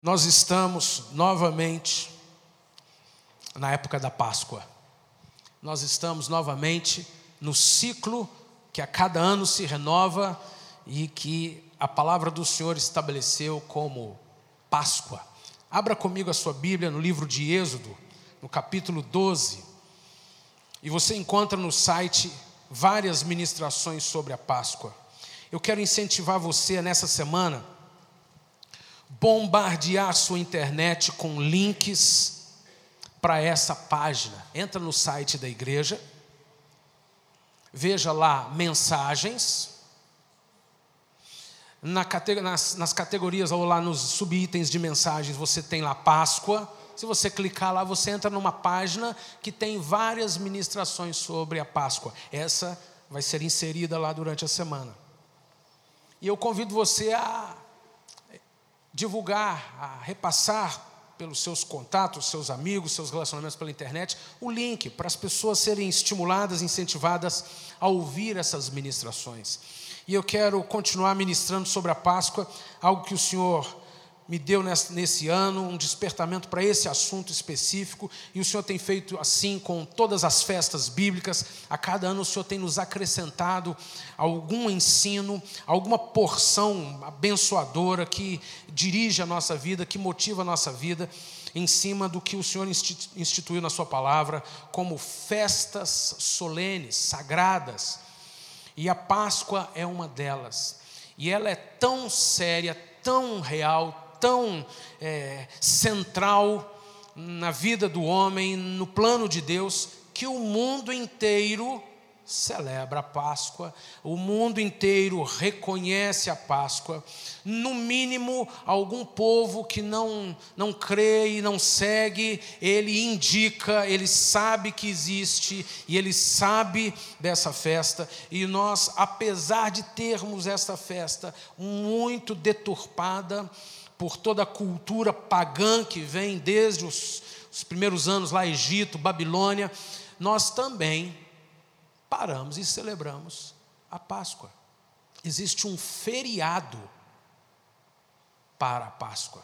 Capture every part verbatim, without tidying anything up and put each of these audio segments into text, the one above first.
Nós estamos novamente na época da Páscoa. Nós estamos novamente no ciclo que a cada ano se renova e que a palavra do Senhor estabeleceu como Páscoa. Abra comigo a sua Bíblia no livro de Êxodo, no capítulo doze. E você encontra no site várias ministrações sobre a Páscoa. Eu quero incentivar você nessa semana bombardear a sua internet com links para essa página. Entra no site da igreja, veja lá mensagens, na categ- nas, nas categorias ou lá nos subitens de mensagens você tem lá Páscoa. Se você clicar lá, você entra numa página que tem várias ministrações sobre a Páscoa. Essa vai ser inserida lá durante a semana. E eu convido você a divulgar, a repassar pelos seus contatos, seus amigos, seus relacionamentos pela internet, o link para as pessoas serem estimuladas, incentivadas a ouvir essas ministrações. E eu quero continuar ministrando sobre a Páscoa, algo que o Senhor me deu nesse, nesse ano, um despertamento para esse assunto específico, e o Senhor tem feito assim com todas as festas bíblicas. A cada ano o Senhor tem nos acrescentado algum ensino, alguma porção abençoadora que dirige a nossa vida, que motiva a nossa vida, em cima do que o Senhor instituiu na sua palavra, como festas solenes, sagradas, e a Páscoa é uma delas, e ela é tão séria, tão real, tão é, central na vida do homem, no plano de Deus, que o mundo inteiro celebra a Páscoa, o mundo inteiro reconhece a Páscoa. No mínimo, algum povo que não, não crê e não segue, ele indica, ele sabe que existe e ele sabe dessa festa. E nós, apesar de termos essa festa muito deturpada por toda a cultura pagã que vem desde os, os primeiros anos lá, Egito, Babilônia, nós também paramos e celebramos a Páscoa. Existe um feriado para a Páscoa.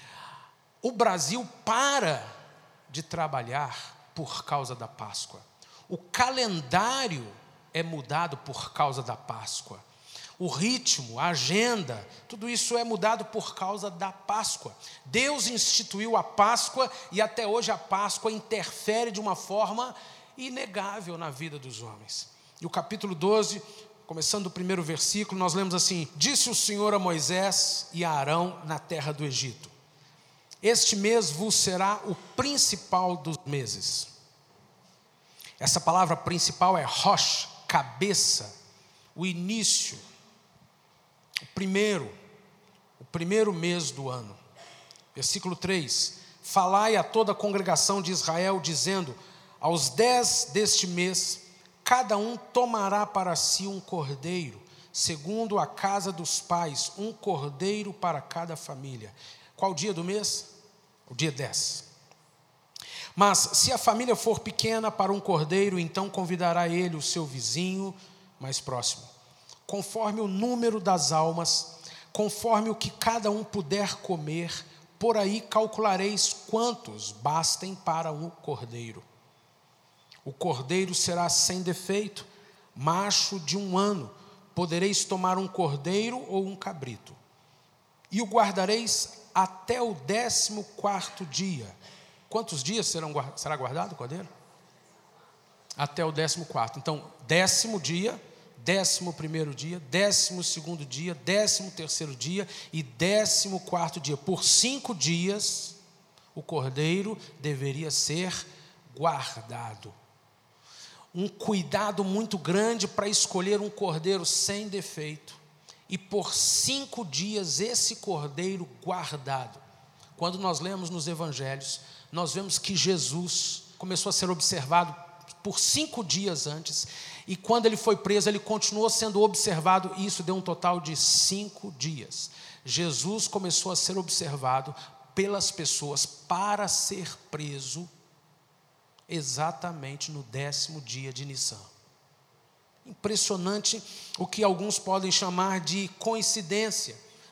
O Brasil para de trabalhar por causa da Páscoa. O calendário é mudado por causa da Páscoa. O ritmo, a agenda, tudo isso é mudado por causa da Páscoa. Deus instituiu a Páscoa e até hoje a Páscoa interfere de uma forma inegável na vida dos homens. E o capítulo doze, começando do primeiro versículo, nós lemos assim: disse o Senhor a Moisés e a Arão na terra do Egito: este mês vos será o principal dos meses. Essa palavra principal é rosh, cabeça, o início, o primeiro, o primeiro mês do ano. Versículo três: falai a toda a congregação de Israel, dizendo: aos dez deste mês, cada um tomará para si um cordeiro, segundo a casa dos pais, um cordeiro para cada família. Qual dia do mês? O dia dez. Mas se a família for pequena para um cordeiro, então convidará ele o seu vizinho mais próximo, conforme o número das almas, conforme o que cada um puder comer, por aí calculareis quantos bastem para um cordeiro. O cordeiro será sem defeito, macho de um ano. Podereis tomar um cordeiro ou um cabrito. E o guardareis até o décimo quarto dia. Quantos dias serão, será guardado o cordeiro? Até o décimo quarto. Então, décimo dia, décimo primeiro dia, décimo segundo dia, décimo terceiro dia e décimo quarto dia. Por cinco dias, o cordeiro deveria ser guardado. Um cuidado muito grande para escolher um cordeiro sem defeito. E por cinco dias esse cordeiro guardado. Quando nós lemos nos evangelhos, nós vemos que Jesus começou a ser observado por cinco dias antes. E quando ele foi preso, ele continuou sendo observado. E isso deu um total de cinco dias. Jesus começou a ser observado pelas pessoas para ser preso exatamente no décimo dia de Nissan. Impressionante o que alguns podem chamar de coincidência,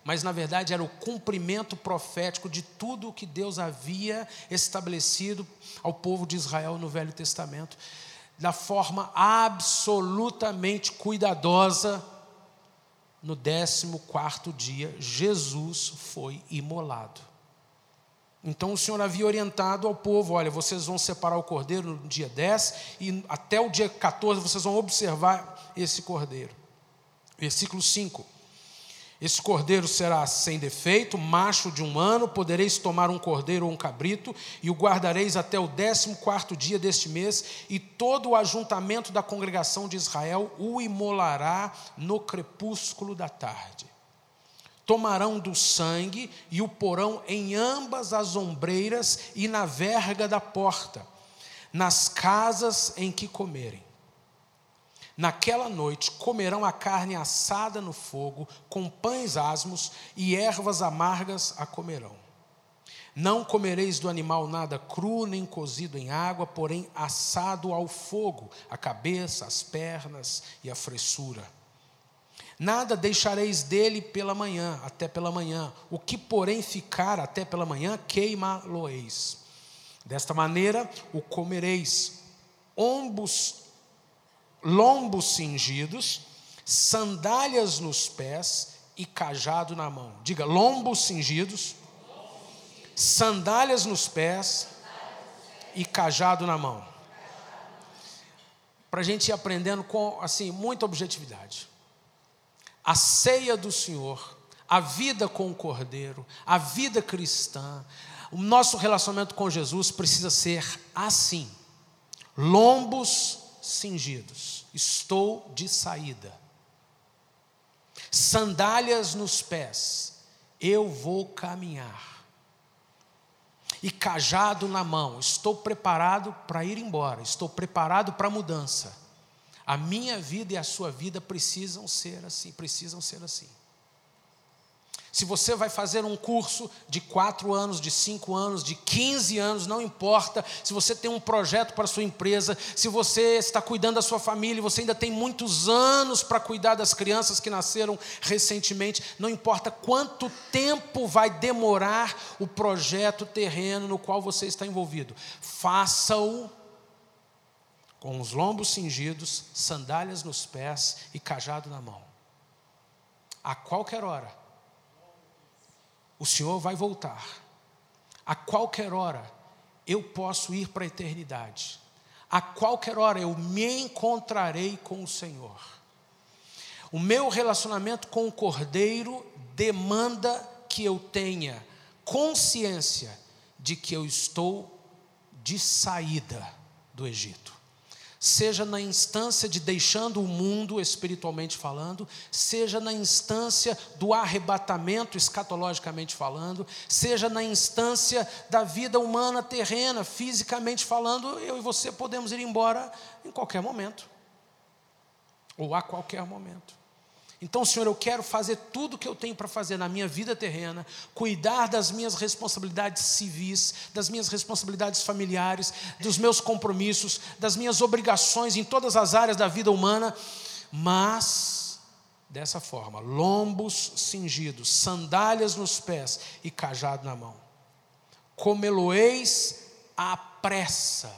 mas na verdade era o cumprimento profético de tudo o que Deus havia estabelecido ao povo de Israel no Velho Testamento, da forma absolutamente cuidadosa. No décimo quarto dia, Jesus foi imolado. Então o Senhor havia orientado ao povo: olha, vocês vão separar o cordeiro no dia dez, e até o dia quatorze vocês vão observar esse cordeiro. Versículo cinco. Esse cordeiro será sem defeito, macho de um ano, podereis tomar um cordeiro ou um cabrito, e o guardareis até o décimo quarto dia deste mês, e todo o ajuntamento da congregação de Israel o imolará no crepúsculo da tarde. Tomarão do sangue e o porão em ambas as ombreiras e na verga da porta, nas casas em que comerem. Naquela noite comerão a carne assada no fogo, com pães asmos e ervas amargas a comerão. Não comereis do animal nada cru, nem cozido em água, porém assado ao fogo, a cabeça, as pernas e a fressura. Nada deixareis dele pela manhã, até pela manhã. O que, porém, ficar até pela manhã, queimá-lo-eis. Desta maneira o comereis: ombos lombos cingidos, sandálias nos pés e cajado na mão. Diga: lombos cingidos, sandálias nos pés e cajado na mão. Para a gente ir aprendendo com assim, muita objetividade. A ceia do Senhor, a vida com o Cordeiro, a vida cristã, o nosso relacionamento com Jesus precisa ser assim: lombos cingidos, estou de saída. Sandálias nos pés, eu vou caminhar. E cajado na mão, estou preparado para ir embora, estou preparado para a mudança. A minha vida e a sua vida precisam ser assim, precisam ser assim. Se você vai fazer um curso de quatro anos, de cinco anos, de quinze anos, não importa. Se você tem um projeto para a sua empresa, se você está cuidando da sua família, você ainda tem muitos anos para cuidar das crianças que nasceram recentemente, não importa quanto tempo vai demorar o projeto terreno no qual você está envolvido, faça-o com os lombos cingidos, sandálias nos pés e cajado na mão. A qualquer hora o Senhor vai voltar. A qualquer hora eu posso ir para a eternidade. A qualquer hora eu me encontrarei com o Senhor. O meu relacionamento com o Cordeiro demanda que eu tenha consciência de que eu estou de saída do Egito. Seja na instância de deixando o mundo espiritualmente falando, seja na instância do arrebatamento escatologicamente falando, seja na instância da vida humana terrena, fisicamente falando, eu e você podemos ir embora em qualquer momento, ou a qualquer momento. Então, Senhor, eu quero fazer tudo o que eu tenho para fazer na minha vida terrena, cuidar das minhas responsabilidades civis, das minhas responsabilidades familiares, dos meus compromissos, das minhas obrigações em todas as áreas da vida humana, mas dessa forma: lombos cingidos, sandálias nos pés e cajado na mão. Comê-lo-eis à pressa.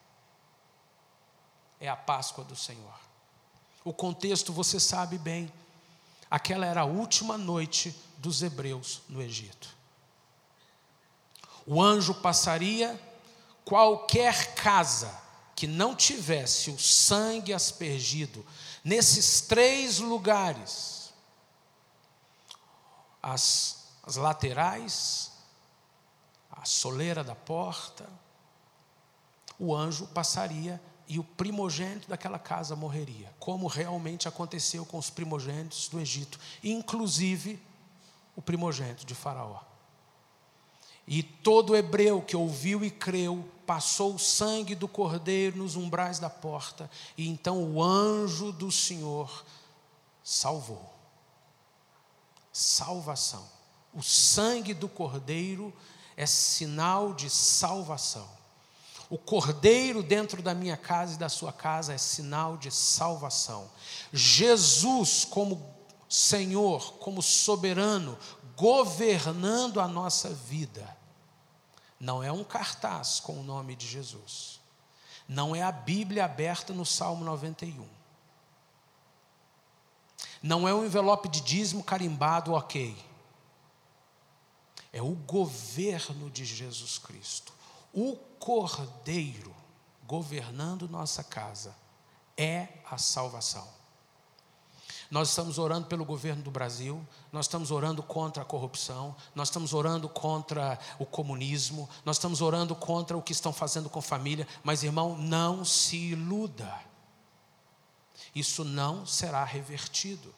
É a Páscoa do Senhor. O contexto você sabe bem. Aquela era a última noite dos hebreus no Egito. O anjo passaria, qualquer casa que não tivesse o sangue aspergido nesses três lugares, as, as laterais, a soleira da porta, o anjo passaria e o primogênito daquela casa morreria, como realmente aconteceu com os primogênitos do Egito, inclusive o primogênito de Faraó. E todo hebreu que ouviu e creu, passou o sangue do cordeiro nos umbrais da porta, e então o anjo do Senhor salvou. Salvação. O sangue do cordeiro é sinal de salvação. O cordeiro dentro da minha casa e da sua casa é sinal de salvação. Jesus como Senhor, como soberano, governando a nossa vida. Não é um cartaz com o nome de Jesus. Não é a Bíblia aberta no Salmo noventa e um. Não é um envelope de dízimo carimbado, ok. É o governo de Jesus Cristo. O Cordeiro governando nossa casa é a salvação. Nós estamos orando pelo governo do Brasil, nós estamos orando contra a corrupção, nós estamos orando contra o comunismo, nós estamos orando contra o que estão fazendo com família, mas, irmão, não se iluda. Isso não será revertido.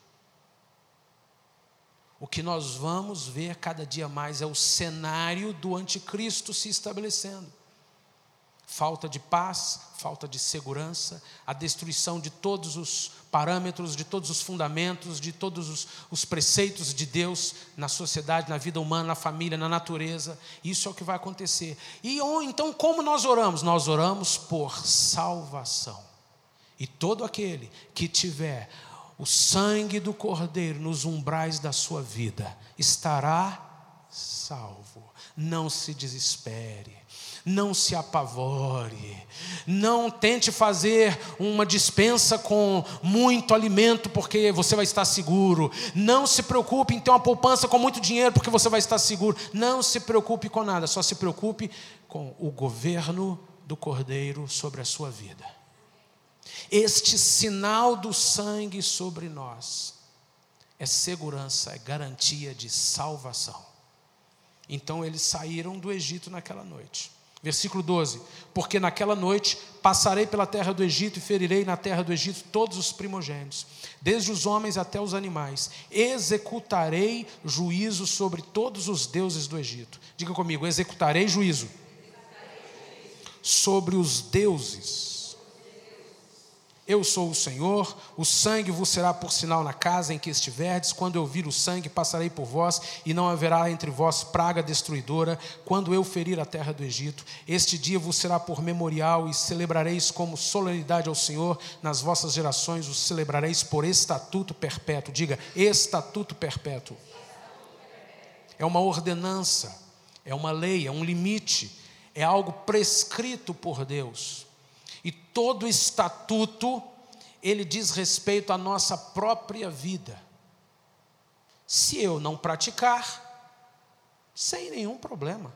O que nós vamos ver cada dia mais é o cenário do anticristo se estabelecendo. Falta de paz, falta de segurança, a destruição de todos os parâmetros, de todos os fundamentos, de todos os, os preceitos de Deus na sociedade, na vida humana, na família, na natureza. Isso é o que vai acontecer. E então, como nós oramos? Nós oramos por salvação. E todo aquele que tiver o sangue do Cordeiro nos umbrais da sua vida estará salvo. Não se desespere. Não se apavore, não tente fazer uma dispensa com muito alimento porque você vai estar seguro. Não se preocupe em ter uma poupança com muito dinheiro porque você vai estar seguro. Não se preocupe com nada, só se preocupe com o governo do Cordeiro sobre a sua vida. Este sinal do sangue sobre nós é segurança, é garantia de salvação. Então eles saíram do Egito naquela noite. Versículo doze, porque naquela noite passarei pela terra do Egito e ferirei na terra do Egito todos os primogênitos, desde os homens até os animais. Executarei juízo sobre todos os deuses do Egito. Diga comigo, executarei juízo sobre os deuses. Eu sou o Senhor, o sangue vos será por sinal na casa em que estiverdes. Quando eu vir o sangue, passarei por vós, e não haverá entre vós praga destruidora, quando eu ferir a terra do Egito. Este dia vos será por memorial, e celebrareis como solenidade ao Senhor. Nas vossas gerações os celebrareis por estatuto perpétuo. Diga, estatuto perpétuo. É uma ordenança, é uma lei, é um limite, é algo prescrito por Deus. E todo estatuto, ele diz respeito à nossa própria vida. Se eu não praticar, sem nenhum problema.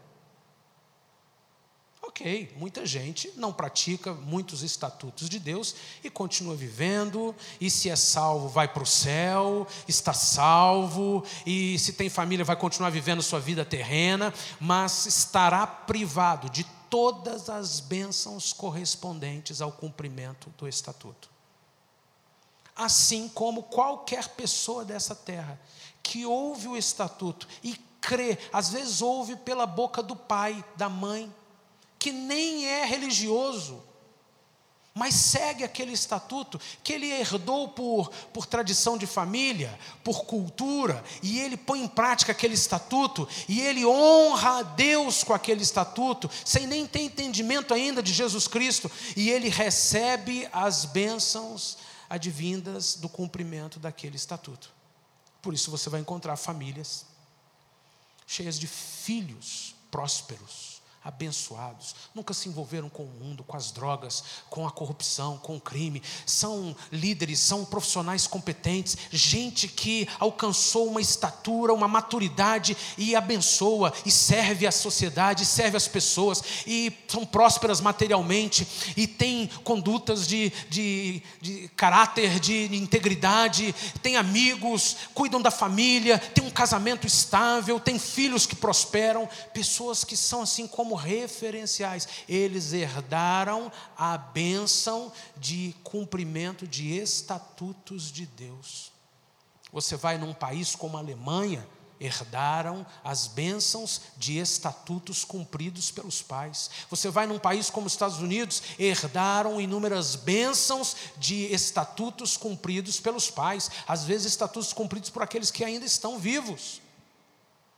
Ok, muita gente não pratica muitos estatutos de Deus e continua vivendo, e se é salvo vai para o céu, está salvo, e se tem família vai continuar vivendo sua vida terrena, mas estará privado de todas as bênçãos correspondentes ao cumprimento do estatuto. Assim como qualquer pessoa dessa terra que ouve o estatuto e crê, às vezes ouve pela boca do pai, da mãe, que nem é religioso, mas segue aquele estatuto que ele herdou por, por tradição de família, por cultura, e ele põe em prática aquele estatuto, e ele honra a Deus com aquele estatuto, sem nem ter entendimento ainda de Jesus Cristo, e ele recebe as bênçãos advindas do cumprimento daquele estatuto. Por isso você vai encontrar famílias cheias de filhos prósperos, abençoados, nunca se envolveram com o mundo, com as drogas, com a corrupção, com o crime, são líderes, são profissionais competentes, gente que alcançou uma estatura, uma maturidade e abençoa, e serve a sociedade, serve as pessoas, e são prósperas materialmente, e têm condutas de, de, de caráter, de integridade, têm amigos, cuidam da família, têm um casamento estável, têm filhos que prosperam, pessoas que são assim como referenciais. Eles herdaram a bênção de cumprimento de estatutos de Deus. Você vai num país como a Alemanha, herdaram as bênçãos de estatutos cumpridos pelos pais. Você vai num país como os Estados Unidos, herdaram inúmeras bênçãos de estatutos cumpridos pelos pais, às vezes estatutos cumpridos por aqueles que ainda estão vivos.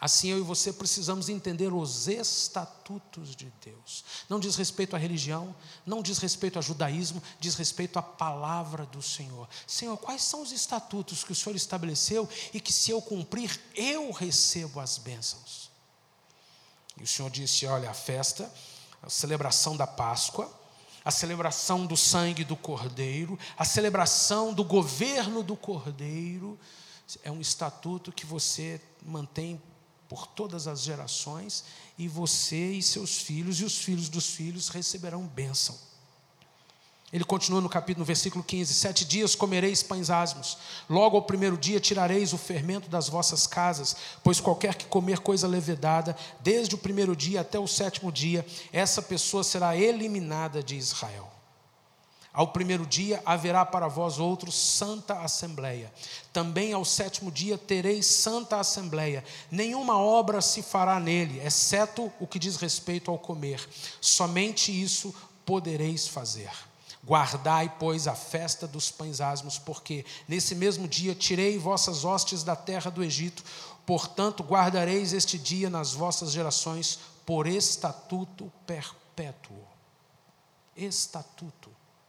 Assim eu e você precisamos entender os estatutos de Deus. Não diz respeito à religião, não diz respeito ao judaísmo, diz respeito à palavra do Senhor. Senhor, quais são os estatutos que o Senhor estabeleceu e que, se eu cumprir, eu recebo as bênçãos? E o Senhor disse: olha, a festa, a celebração da Páscoa, a celebração do sangue do Cordeiro, a celebração do governo do Cordeiro, é um estatuto que você mantém por todas as gerações, e você e seus filhos e os filhos dos filhos receberão bênção. Ele continua no capítulo, no versículo quinze: sete dias comereis pães asmos, logo ao primeiro dia tirareis o fermento das vossas casas, pois qualquer que comer coisa levedada, desde o primeiro dia até o sétimo dia, essa pessoa será eliminada de Israel. Ao primeiro dia haverá para vós outros santa assembleia. Também ao sétimo dia tereis santa assembleia. Nenhuma obra se fará nele, exceto o que diz respeito ao comer. Somente isso podereis fazer. Guardai, pois, a festa dos pães asmos, porque nesse mesmo dia tirei vossas hostes da terra do Egito. Portanto, guardareis este dia nas vossas gerações por estatuto perpétuo. Estatuto.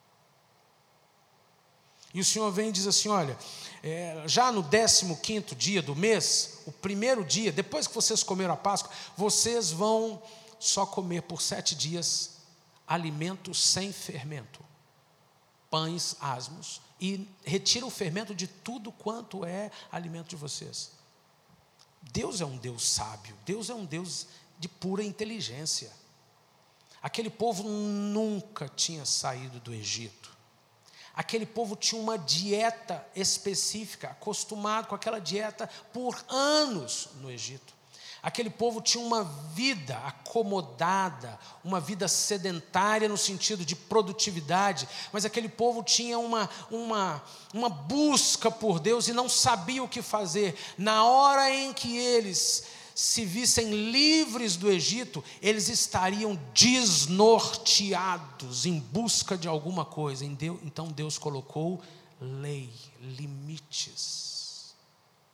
E o Senhor vem e diz assim: olha, é, já no décimo quinto dia do mês, o primeiro dia, depois que vocês comeram a Páscoa, vocês vão só comer por sete dias alimentos sem fermento, pães asmos, e retira o fermento de tudo quanto é alimento de vocês. Deus é um Deus sábio, Deus é um Deus de pura inteligência. Aquele povo nunca tinha saído do Egito. Aquele povo tinha uma dieta específica, acostumado com aquela dieta por anos no Egito. Aquele povo tinha uma vida acomodada, uma vida sedentária no sentido de produtividade, mas aquele povo tinha uma, uma, uma busca por Deus e não sabia o que fazer. Na hora em que eles se vissem livres do Egito, eles estariam desnorteados em busca de alguma coisa. Então Deus colocou lei, limites.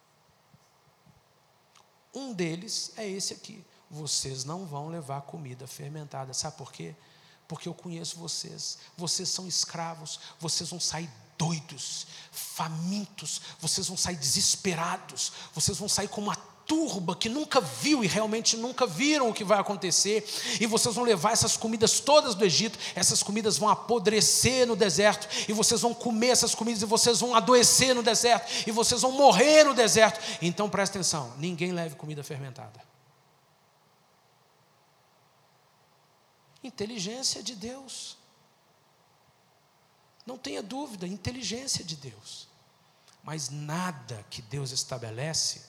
Um deles é esse aqui: vocês não vão levar comida fermentada. Sabe por quê? Porque eu conheço vocês, vocês são escravos, vocês vão sair doidos, famintos, vocês vão sair desesperados, vocês vão sair como uma turba que nunca viu e realmente nunca viram o que vai acontecer, e vocês vão levar essas comidas todas do Egito, essas comidas vão apodrecer no deserto, e vocês vão comer essas comidas, e vocês vão adoecer no deserto, e vocês vão morrer no deserto. Então presta atenção, ninguém leve comida fermentada. Inteligência de Deus, não tenha dúvida, inteligência de Deus. Mas nada que Deus estabelece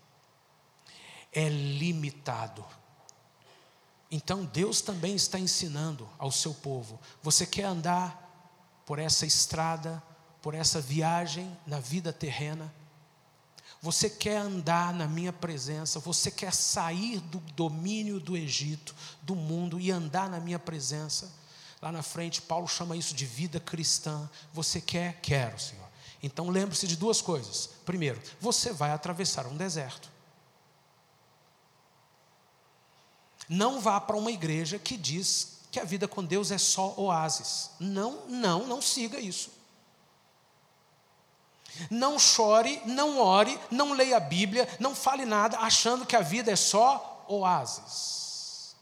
é limitado. Então Deus também está ensinando ao seu povo: você quer andar por essa estrada, por essa viagem na vida terrena? Você quer andar na minha presença? Você quer sair do domínio do Egito, do mundo, e andar na minha presença? Lá na frente Paulo chama isso de vida cristã. Você quer? Quero, Senhor. Então lembre-se de duas coisas. Primeiro, você vai atravessar um deserto. Não vá para uma igreja que diz que a vida com Deus é só oásis. Não, não, não siga isso. Não chore, não ore, não leia a Bíblia, não fale nada achando que a vida é só oásis.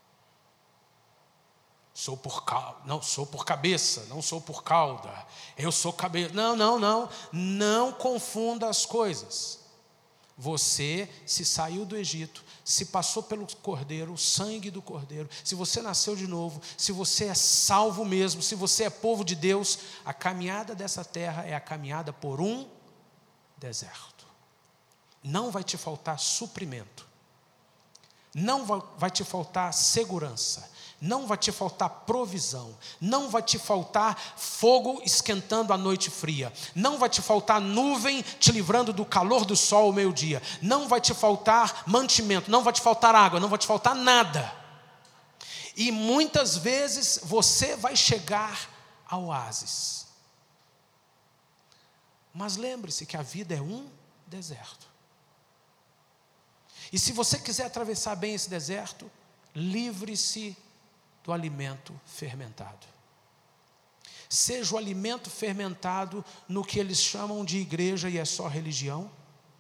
Sou por cauda, não sou por cabeça, não sou por cauda. Eu sou cabeça. Não, não, não. Não confunda as coisas. Você se saiu do Egito, se passou pelo Cordeiro, o sangue do Cordeiro, se você nasceu de novo, se você é salvo mesmo, se você é povo de Deus, a caminhada dessa terra é a caminhada por um deserto. Não vai te faltar suprimento, não vai, vai te faltar segurança, não vai te faltar provisão, não vai te faltar fogo esquentando a noite fria, não vai te faltar nuvem te livrando do calor do sol ao meio-dia, não vai te faltar mantimento, não vai te faltar água, não vai te faltar nada. E muitas vezes você vai chegar ao oásis. Mas lembre-se que a vida é um deserto. E se você quiser atravessar bem esse deserto, livre-se do alimento fermentado. Seja o alimento fermentado no que eles chamam de igreja e é só religião.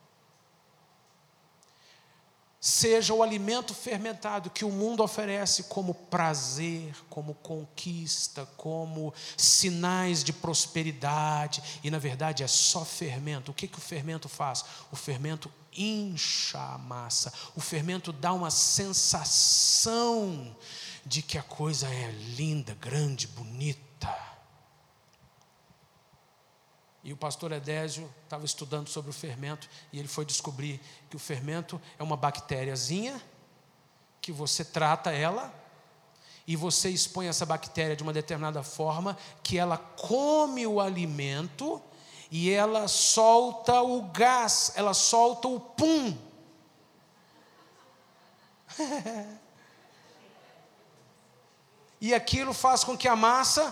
Seja o alimento fermentado que o mundo oferece como prazer, como conquista, como sinais de prosperidade, e na verdade é só fermento. O que, que o fermento faz? O fermento incha a massa, o fermento dá uma sensação de que a coisa é linda, grande, bonita. E o pastor Edésio estava estudando sobre o fermento e ele foi descobrir que o fermento é uma bactériazinha que você trata ela e você expõe essa bactéria de uma determinada forma que ela come o alimento e ela solta o gás, ela solta o pum. E aquilo faz com que a massa...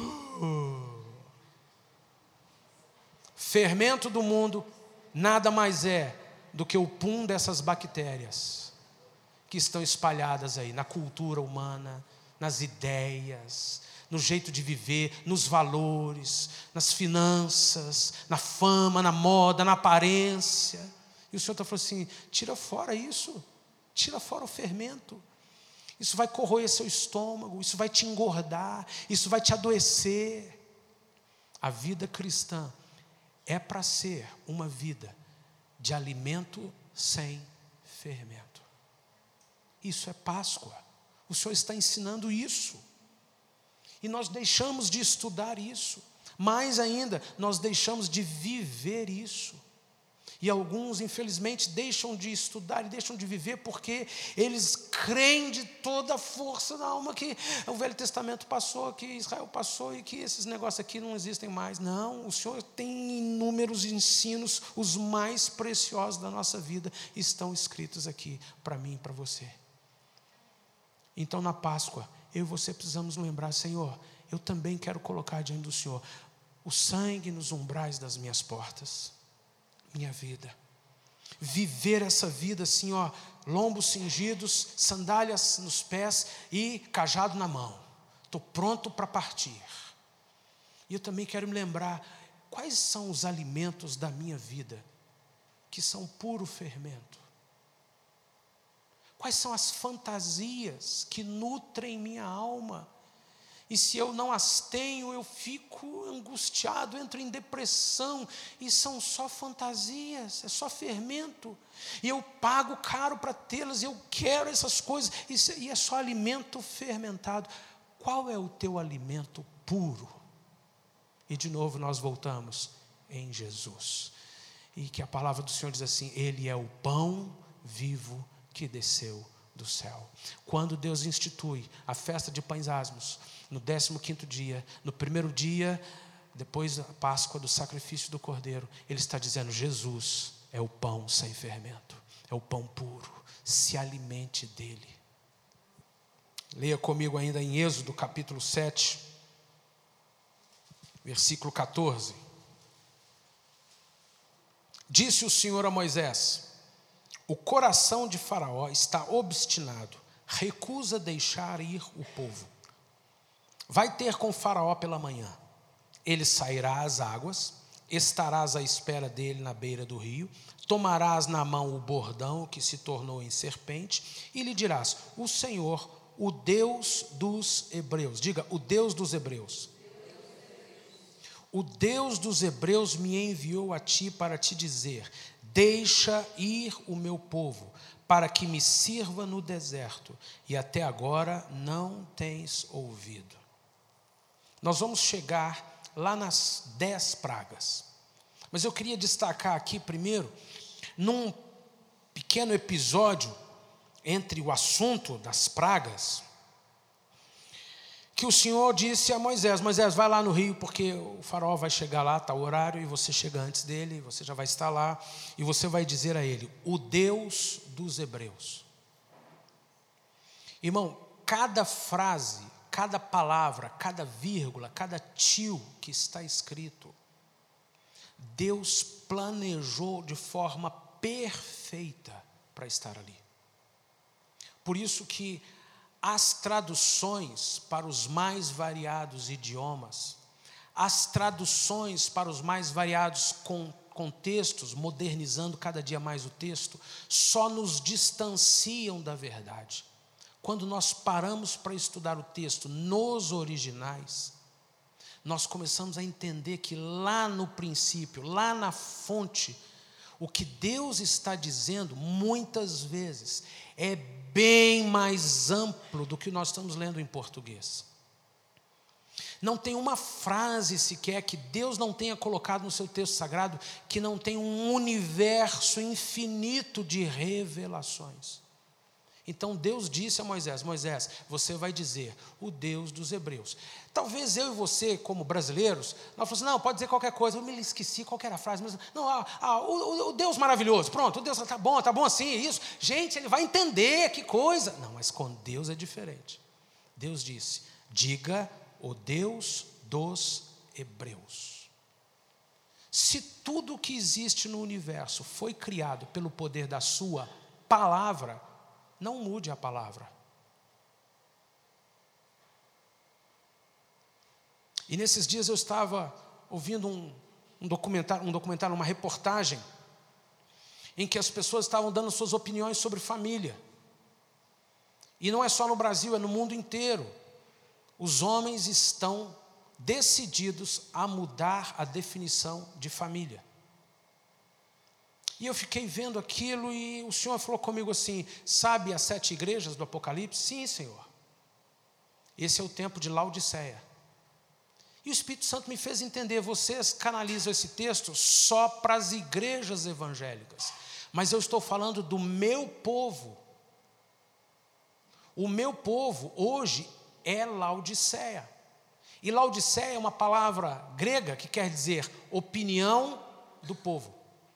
Fermento do mundo nada mais é do que o pum dessas bactérias que estão espalhadas aí na cultura humana, nas ideias, no jeito de viver, nos valores, nas finanças, na fama, na moda, na aparência. E o Senhor está falando assim, tira fora isso, tira fora o fermento. Isso vai corroer seu estômago, isso vai te engordar, isso vai te adoecer. A vida cristã é para ser uma vida de alimento sem fermento. Isso é Páscoa. O Senhor está ensinando isso. E nós deixamos de estudar isso. Mais ainda, nós deixamos de viver isso. E alguns, infelizmente, deixam de estudar e deixam de viver porque eles creem de toda a força da alma que o Velho Testamento passou, que Israel passou e que esses negócios aqui não existem mais. Não, o Senhor tem inúmeros ensinos, os mais preciosos da nossa vida estão escritos aqui para mim e para você. Então, na Páscoa, eu e você precisamos lembrar, Senhor, eu também quero colocar diante do Senhor o sangue nos umbrais das minhas portas. Minha vida, viver essa vida assim, ó, lombos cingidos, sandálias nos pés e cajado na mão. Estou pronto para partir. E eu também quero me lembrar quais são os alimentos da minha vida que são puro fermento. Quais são as fantasias que nutrem minha alma? E se eu não as tenho, eu fico angustiado, entro em depressão. E são só fantasias, é só fermento. E eu pago caro para tê-las, eu quero essas coisas. E é só alimento fermentado. Qual é o teu alimento puro? E de novo nós voltamos em Jesus. E que a palavra do Senhor diz assim, Ele é o pão vivo que desceu do céu. Quando Deus institui a festa de pães asmos, no décimo quinto dia, no primeiro dia, depois da Páscoa do sacrifício do Cordeiro, Ele está dizendo, Jesus é o pão sem fermento, é o pão puro, se alimente dele. Leia comigo ainda em Êxodo capítulo sete, versículo catorze. Disse o Senhor a Moisés, o coração de Faraó está obstinado, recusa deixar ir o povo. Vai ter com Faraó pela manhã, ele sairá às águas, estarás à espera dele na beira do rio, tomarás na mão o bordão que se tornou em serpente e lhe dirás, o Senhor, o Deus dos hebreus, diga, o Deus dos hebreus, o Deus dos hebreus me enviou a ti para te dizer, deixa ir o meu povo, para que me sirva no deserto, e até agora não tens ouvido. Nós vamos chegar lá nas dez pragas. Mas eu queria destacar aqui primeiro, num pequeno episódio entre o assunto das pragas, que o Senhor disse a Moisés, Moisés, vai lá no rio, porque o faraó vai chegar lá, está o horário, e você chega antes dele, você já vai estar lá, e você vai dizer a ele, o Deus dos hebreus. Irmão, cada frase, cada palavra, cada vírgula, cada tio que está escrito, Deus planejou de forma perfeita para estar ali. Por isso que as traduções para os mais variados idiomas, as traduções para os mais variados contextos, modernizando cada dia mais o texto, só nos distanciam da verdade. Quando nós paramos para estudar o texto nos originais, nós começamos a entender que lá no princípio, lá na fonte, o que Deus está dizendo, muitas vezes, é bem mais amplo do que nós estamos lendo em português. Não tem uma frase sequer que Deus não tenha colocado no seu texto sagrado que não tem um universo infinito de revelações. Então Deus disse a Moisés: Moisés, você vai dizer o Deus dos hebreus. Talvez eu e você, como brasileiros, nós falamos assim, não, pode dizer qualquer coisa. Eu me esqueci qual que era a frase, mas não, ah, ah, o, o Deus maravilhoso, pronto, o Deus está bom, está bom assim, isso. Gente, ele vai entender, que coisa. Não, mas com Deus é diferente. Deus disse, diga o Deus dos hebreus. Se tudo que existe no universo foi criado pelo poder da sua palavra, não mude a palavra. E nesses dias eu estava ouvindo um, um documentário, um documentário, uma reportagem, em que as pessoas estavam dando suas opiniões sobre família. E não é só no Brasil, é no mundo inteiro. Os homens estão decididos a mudar a definição de família. E eu fiquei vendo aquilo e o Senhor falou comigo assim, sabe as sete igrejas do Apocalipse? Sim, Senhor. Esse é o tempo de Laodiceia. E o Espírito Santo me fez entender, vocês canalizam esse texto só para as igrejas evangélicas. Mas eu estou falando do meu povo. O meu povo hoje é Laodiceia. E Laodiceia é uma palavra grega que quer dizer opinião do povo.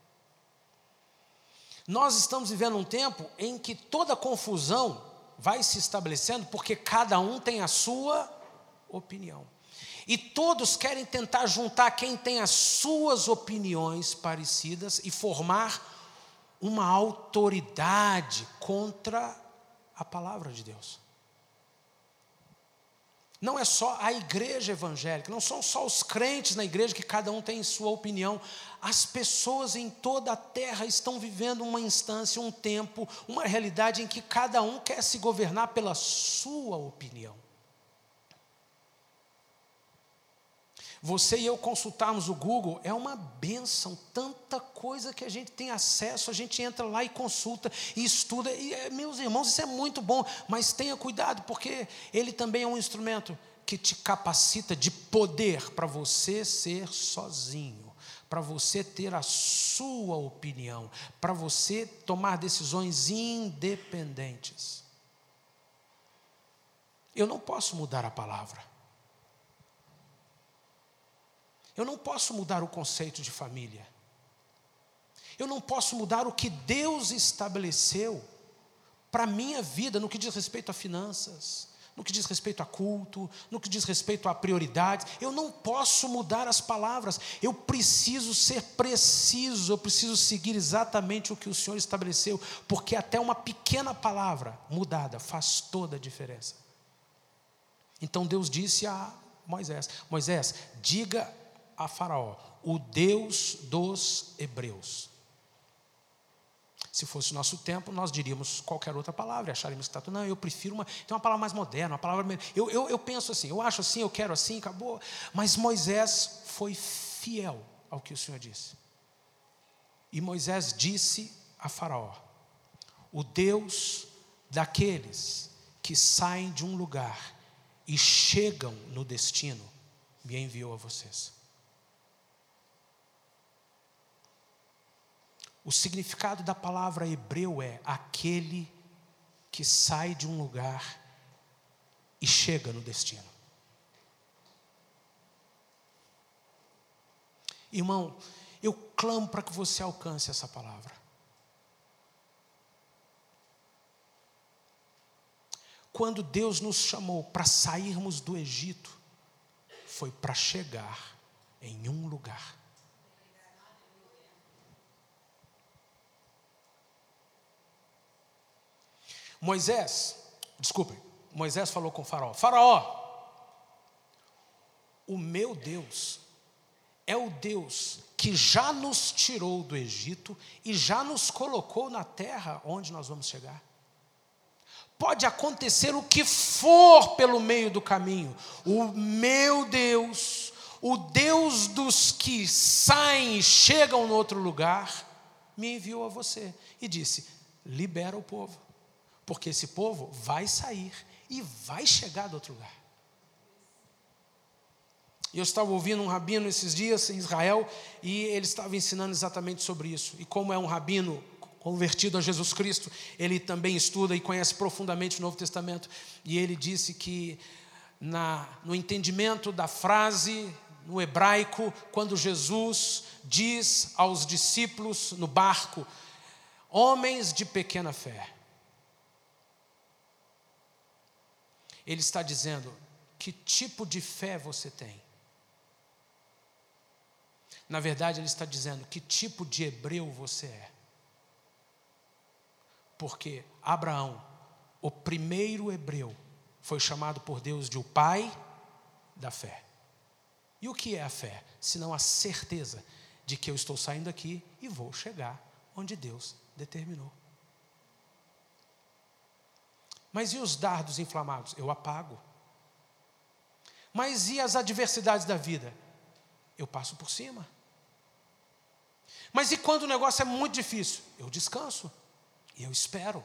Nós estamos vivendo um tempo em que toda confusão vai se estabelecendo porque cada um tem a sua opinião. E todos querem tentar juntar quem tem as suas opiniões parecidas e formar uma autoridade contra a palavra de Deus. Não é só a igreja evangélica, não são só os crentes na igreja que cada um tem sua opinião. As pessoas em toda a terra estão vivendo uma instância, um tempo, uma realidade em que cada um quer se governar pela sua opinião. Você e eu consultarmos o Google é uma bênção, tanta coisa que a gente tem acesso, a gente entra lá e consulta e estuda, e meus irmãos, isso é muito bom, mas tenha cuidado, porque ele também é um instrumento que te capacita de poder para você ser sozinho, para você ter a sua opinião, para você tomar decisões independentes. Eu não posso mudar a palavra. Eu não posso mudar o conceito de família. Eu não posso mudar o que Deus estabeleceu para a minha vida, no que diz respeito a finanças, no que diz respeito a culto, no que diz respeito a prioridades. Eu não posso mudar as palavras. Eu preciso ser preciso, eu preciso seguir exatamente o que o Senhor estabeleceu, porque até uma pequena palavra mudada faz toda a diferença. Então Deus disse a Moisés, Moisés, diga a Faraó, o Deus dos hebreus. Se fosse o nosso tempo, nós diríamos qualquer outra palavra, acharíamos que está tudo. Não, eu prefiro uma, tem uma palavra mais moderna, uma palavra. Eu, eu, eu penso assim, eu acho assim, eu quero assim, acabou. Mas Moisés foi fiel ao que o Senhor disse. E Moisés disse a Faraó, o Deus daqueles que saem de um lugar e chegam no destino, me enviou a vocês. O significado da palavra hebreu é aquele que sai de um lugar e chega no destino. Irmão, eu clamo para que você alcance essa palavra. Quando Deus nos chamou para sairmos do Egito, foi para chegar em um lugar. Moisés, desculpem, Moisés falou com o faraó: Faraó, o meu Deus é o Deus que já nos tirou do Egito e já nos colocou na terra onde nós vamos chegar. Pode acontecer o que for pelo meio do caminho, o meu Deus, o Deus dos que saem e chegam no outro lugar, me enviou a você e disse: libera o povo, porque esse povo vai sair e vai chegar do outro lugar. E eu estava ouvindo um rabino esses dias em Israel, e ele estava ensinando exatamente sobre isso. E como é um rabino convertido a Jesus Cristo, ele também estuda e conhece profundamente o Novo Testamento. E ele disse que na, no entendimento da frase no hebraico, quando Jesus diz aos discípulos no barco: homens de pequena fé, ele está dizendo: que tipo de fé você tem? Na verdade, ele está dizendo: que tipo de hebreu você é? Porque Abraão, o primeiro hebreu, foi chamado por Deus de o pai da fé. E o que é a fé? Senão a certeza de que eu estou saindo daqui e vou chegar onde Deus determinou. Mas e os dardos inflamados? Eu apago. Mas e as adversidades da vida? Eu passo por cima. Mas e quando o negócio é muito difícil? Eu descanso e eu espero.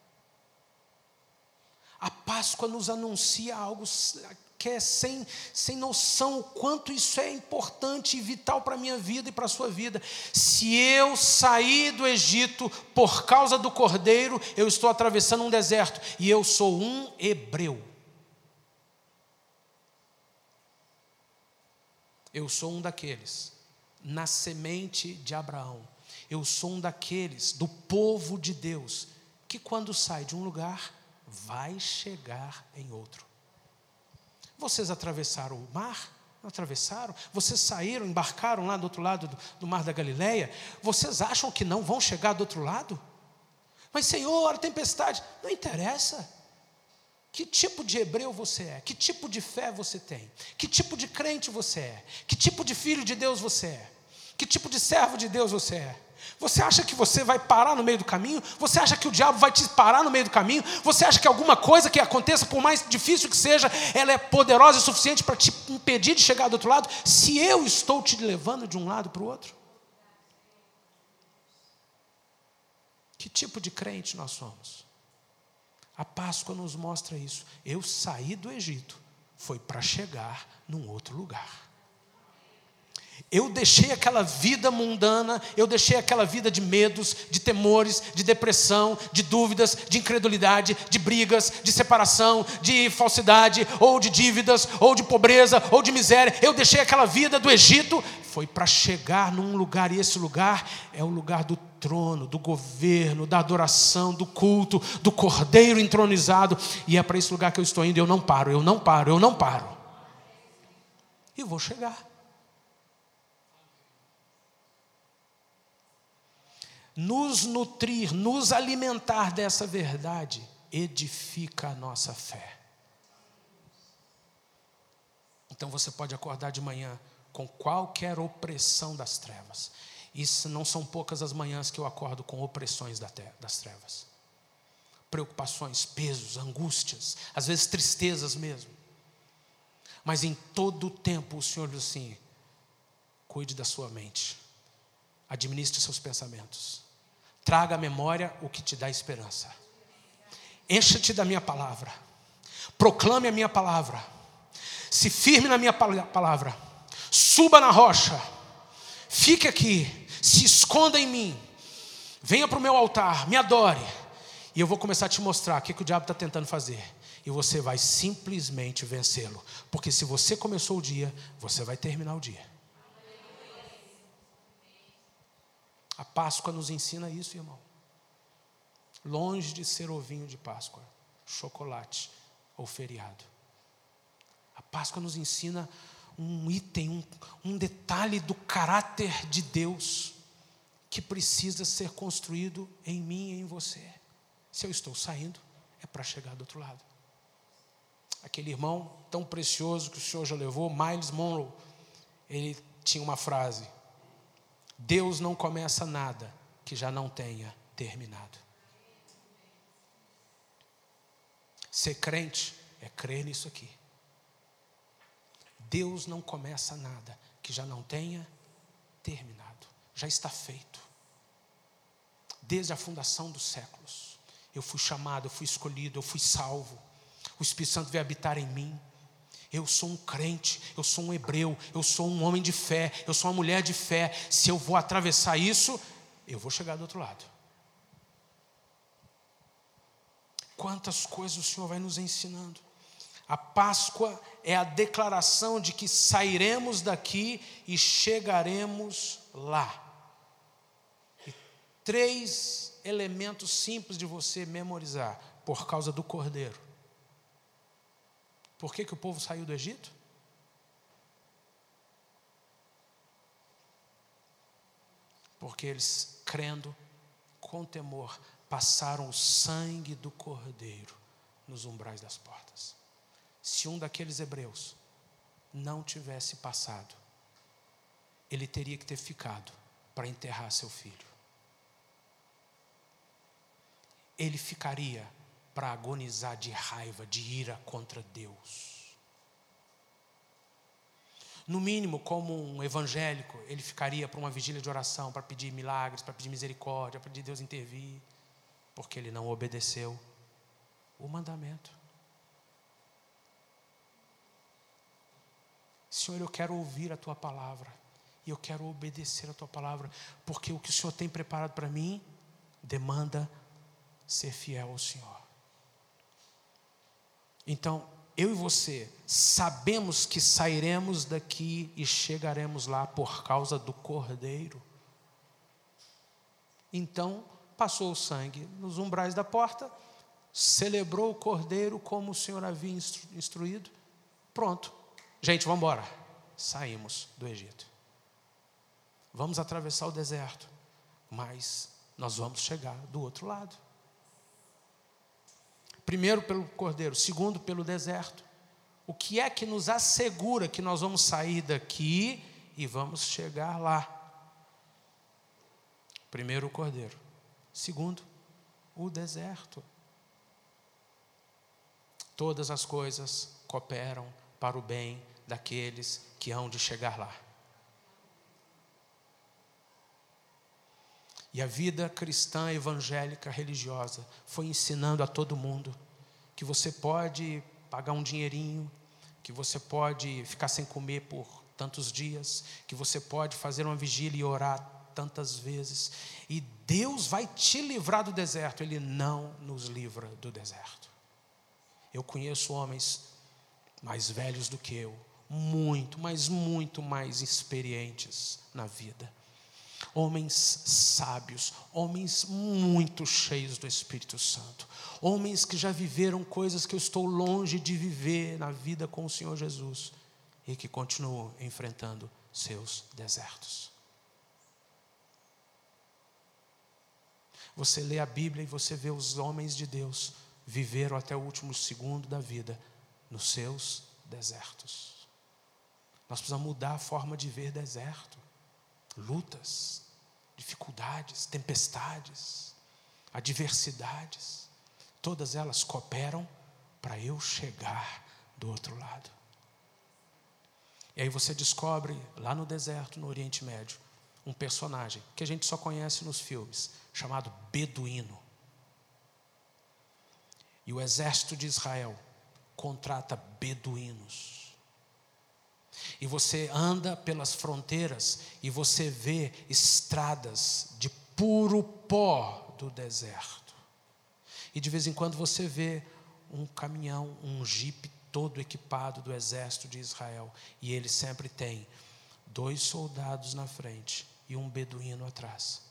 A Páscoa nos anuncia algo que é sem, sem noção o quanto isso é importante e vital para a minha vida e para a sua vida. Se eu sair do Egito por causa do Cordeiro, eu estou atravessando um deserto e eu sou um hebreu. Eu sou um daqueles, na semente de Abraão. Eu sou um daqueles, do povo de Deus, que quando sai de um lugar, vai chegar em outro. Vocês atravessaram o mar? Não atravessaram? Vocês saíram, embarcaram lá do outro lado do, do mar da Galileia? Vocês acham que não vão chegar do outro lado? Mas Senhor, tempestade, não interessa. Que tipo de hebreu você é? Que tipo de fé você tem? Que tipo de crente você é? Que tipo de filho de Deus você é? Que tipo de servo de Deus você é? Você acha que você vai parar no meio do caminho? Você acha que o diabo vai te parar no meio do caminho? Você acha que alguma coisa que aconteça, por mais difícil que seja, ela é poderosa o suficiente para te impedir de chegar do outro lado? Se eu estou te levando de um lado para o outro? Que tipo de crente nós somos? A Páscoa nos mostra isso. Eu saí do Egito, foi para chegar num outro lugar. Eu deixei aquela vida mundana, eu deixei aquela vida de medos, de temores, de depressão, de dúvidas, de incredulidade, de brigas, de separação, de falsidade, ou de dívidas, ou de pobreza, ou de miséria. Eu deixei aquela vida do Egito, foi para chegar num lugar, e esse lugar é o lugar do trono, do governo, da adoração, do culto, do Cordeiro entronizado. E é para esse lugar que eu estou indo, eu não paro, eu não paro, eu não paro. E vou chegar. Nos nutrir, nos alimentar dessa verdade, edifica a nossa fé. Então você pode acordar de manhã com qualquer opressão das trevas. Isso não são poucas as manhãs que eu acordo com opressões das trevas. Preocupações, pesos, angústias, às vezes tristezas mesmo. Mas em todo o tempo o Senhor diz assim: cuide da sua mente, administre seus pensamentos, traga à memória o que te dá esperança. Encha-te da minha palavra, proclame a minha palavra, se firme na minha palavra, suba na rocha, fique aqui, se esconda em mim, venha para o meu altar, me adore, e eu vou começar a te mostrar o que, que o diabo está tentando fazer, e você vai simplesmente vencê-lo, porque se você começou o dia, você vai terminar o dia. A Páscoa nos ensina isso, irmão. Longe de ser ovinho de Páscoa, chocolate ou feriado. A Páscoa nos ensina um item, um, um detalhe do caráter de Deus que precisa ser construído em mim e em você. Se eu estou saindo, é para chegar do outro lado. Aquele irmão tão precioso que o Senhor já levou, Miles Monroe, ele tinha uma frase: Deus não começa nada que já não tenha terminado. Ser crente é crer nisso aqui. Deus não começa nada que já não tenha terminado. Já está feito. Desde a fundação dos séculos. Eu fui chamado, eu fui escolhido, eu fui salvo. O Espírito Santo veio habitar em mim. Eu sou um crente, eu sou um hebreu, eu sou um homem de fé, eu sou uma mulher de fé. Se eu vou atravessar isso, eu vou chegar do outro lado. Quantas coisas o Senhor vai nos ensinando. A Páscoa é a declaração de que sairemos daqui e chegaremos lá. E três elementos simples de você memorizar por causa do Cordeiro. Por que que o povo saiu do Egito? Porque eles, crendo com temor, passaram o sangue do Cordeiro nos umbrais das portas. Se um daqueles hebreus não tivesse passado, ele teria que ter ficado para enterrar seu filho. Ele ficaria para agonizar de raiva, de ira contra Deus. No mínimo, como um evangélico, ele ficaria para uma vigília de oração, para pedir milagres, para pedir misericórdia, para pedir Deus intervir, porque ele não obedeceu o mandamento. Senhor, eu quero ouvir a Tua palavra, e eu quero obedecer a Tua palavra, porque o que o Senhor tem preparado para mim, demanda ser fiel ao Senhor. Então, eu e você sabemos que sairemos daqui e chegaremos lá por causa do Cordeiro. Então, passou o sangue nos umbrais da porta, celebrou o Cordeiro como o Senhor havia instru- instruído. Pronto. Gente, vamos embora. Saímos do Egito. Vamos atravessar o deserto, mas nós vamos chegar do outro lado. Primeiro pelo Cordeiro, segundo pelo deserto. O que é que nos assegura que nós vamos sair daqui e vamos chegar lá? Primeiro o Cordeiro, segundo o deserto. Todas as coisas cooperam para o bem daqueles que hão de chegar lá. E a vida cristã, evangélica, religiosa foi ensinando a todo mundo que você pode pagar um dinheirinho, que você pode ficar sem comer por tantos dias, que você pode fazer uma vigília e orar tantas vezes, e Deus vai te livrar do deserto. Ele não nos livra do deserto. Eu conheço homens mais velhos do que eu, muito, mas muito mais experientes na vida. Homens sábios, homens muito cheios do Espírito Santo, homens que já viveram coisas que eu estou longe de viver na vida com o Senhor Jesus e que continuam enfrentando seus desertos. Você lê a Bíblia e você vê os homens de Deus viveram até o último segundo da vida nos seus desertos. Nós precisamos mudar a forma de ver deserto. Lutas, dificuldades, tempestades, adversidades, todas elas cooperam para eu chegar do outro lado. E aí você descobre lá no deserto, no Oriente Médio, um personagem que a gente só conhece nos filmes, chamado Beduíno. E o exército de Israel contrata beduínos. E você anda pelas fronteiras e você vê estradas de puro pó do deserto. E de vez em quando você vê um caminhão, um jipe todo equipado do exército de Israel. E ele sempre tem dois soldados na frente e um beduíno atrás.